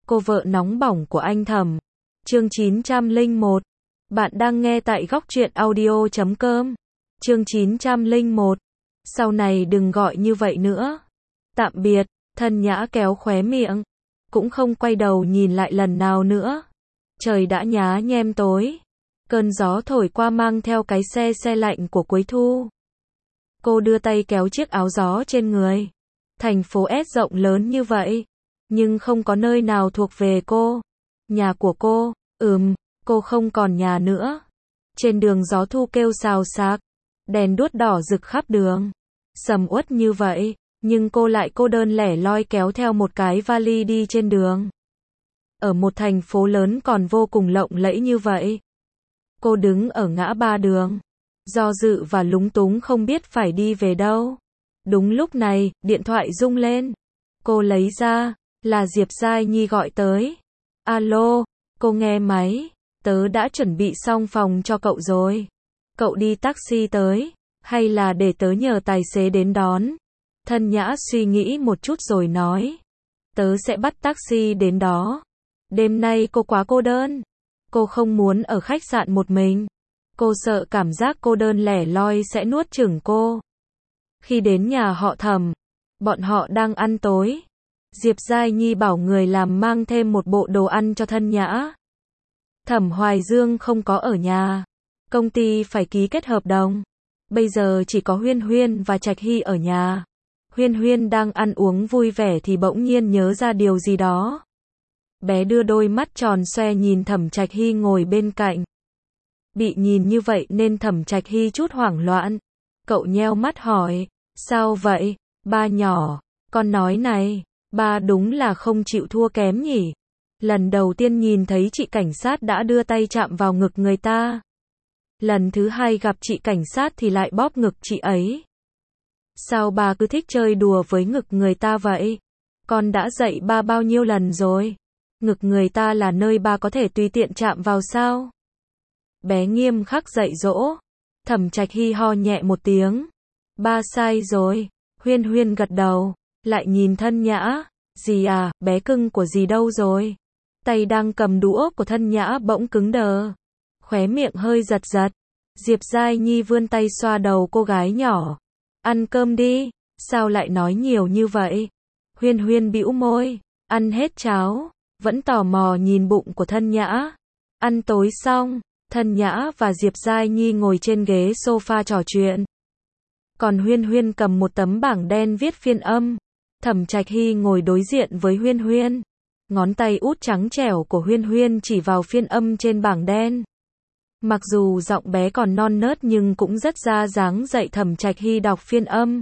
cô vợ nóng bỏng của anh Thẩm. Chương 901. Bạn đang nghe tại góc truyện audio.com. Chương 901. Sau này đừng gọi như vậy nữa. Tạm biệt. Thân Nhã kéo khóe miệng, cũng không quay đầu nhìn lại lần nào nữa. Trời đã nhá nhem tối. Cơn gió thổi qua mang theo cái se lạnh của cuối thu. Cô đưa tay kéo chiếc áo gió trên người. Thành phố S rộng lớn như vậy, nhưng không có nơi nào thuộc về cô. Nhà của cô, cô không còn nhà nữa. Trên đường gió thu kêu xào xạc, đèn đuốc đỏ rực khắp đường. Sầm uất như vậy, nhưng cô lại cô đơn lẻ loi kéo theo một cái vali đi trên đường. Ở một thành phố lớn còn vô cùng lộng lẫy như vậy. Cô đứng ở ngã ba đường, do dự và lúng túng không biết phải đi về đâu. Đúng lúc này, điện thoại rung lên. Cô lấy ra, là Diệp Giai Nhi gọi tới. Alo, cô nghe máy, tớ đã chuẩn bị xong phòng cho cậu rồi. Cậu đi taxi tới, hay là để tớ nhờ tài xế đến đón? Thân Nhã suy nghĩ một chút rồi nói. Tớ sẽ bắt taxi đến đó. Đêm nay cô quá cô đơn. Cô không muốn ở khách sạn một mình. Cô sợ cảm giác cô đơn lẻ loi sẽ nuốt chửng cô. Khi đến nhà họ Thẩm, bọn họ đang ăn tối. Diệp Giai Nhi bảo người làm mang thêm một bộ đồ ăn cho Thân Nhã. Thẩm Hoài Dương không có ở nhà. Công ty phải ký kết hợp đồng. Bây giờ chỉ có Huyên Huyên và Trạch Hy ở nhà. Huyên Huyên đang ăn uống vui vẻ thì bỗng nhiên nhớ ra điều gì đó. Bé đưa đôi mắt tròn xoe nhìn Thẩm Trạch Hy ngồi bên cạnh. Bị nhìn như vậy nên Thẩm Trạch Hy chút hoảng loạn. Cậu nheo mắt hỏi, sao vậy, ba nhỏ, con nói này, ba đúng là không chịu thua kém nhỉ. Lần đầu tiên nhìn thấy chị cảnh sát đã đưa tay chạm vào ngực người ta. Lần thứ hai gặp chị cảnh sát thì lại bóp ngực chị ấy. Sao ba cứ thích chơi đùa với ngực người ta vậy? Con đã dạy ba bao nhiêu lần rồi? Ngực người ta là nơi ba có thể tùy tiện chạm vào sao? Bé nghiêm khắc dạy dỗ. Thẩm Trạch Hy ho nhẹ một tiếng. Ba sai rồi. Huyên Huyên gật đầu, lại nhìn Thân Nhã. Dì à, bé cưng của dì đâu rồi? Tay đang cầm đũa của Thân Nhã bỗng cứng đờ. Khóe miệng hơi giật giật. Diệp Giai Nhi vươn tay xoa đầu cô gái nhỏ. Ăn cơm đi, sao lại nói nhiều như vậy? Huyên Huyên bĩu môi, ăn hết cháo, vẫn tò mò nhìn bụng của Thân Nhã. Ăn tối xong, Thân Nhã và Diệp Giai Nhi ngồi trên ghế sofa trò chuyện. Còn Huyên Huyên cầm một tấm bảng đen viết phiên âm. Thẩm Trạch Hy ngồi đối diện với Huyên Huyên. Ngón tay út trắng trẻo của Huyên Huyên chỉ vào phiên âm trên bảng đen. Mặc dù giọng bé còn non nớt nhưng cũng rất ra dáng dạy Thẩm Trạch Hy đọc phiên âm.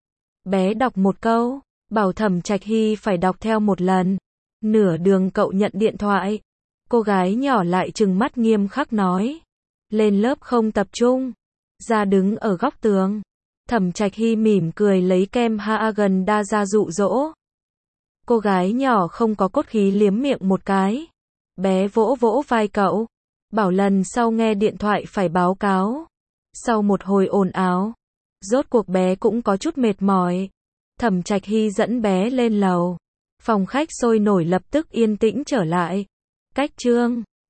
Bé đọc một câu, bảo Thẩm Trạch Hy phải đọc theo một lần. Nửa đường cậu nhận điện thoại. Cô gái nhỏ lại trừng mắt nghiêm khắc nói. Lên lớp không tập trung. Ra đứng ở góc tường. Thẩm Trạch Hy mỉm cười lấy kem Haagen-Dazs ra dụ dỗ. Cô gái nhỏ không có cốt khí liếm miệng một cái. Bé vỗ vỗ vai cậu. Bảo lần sau nghe điện thoại phải báo cáo. Sau một hồi ồn ào, rốt cuộc bé cũng có chút mệt mỏi. Thẩm Trạch Hy dẫn bé lên lầu. Phòng khách sôi nổi lập tức yên tĩnh trở lại. Cách chương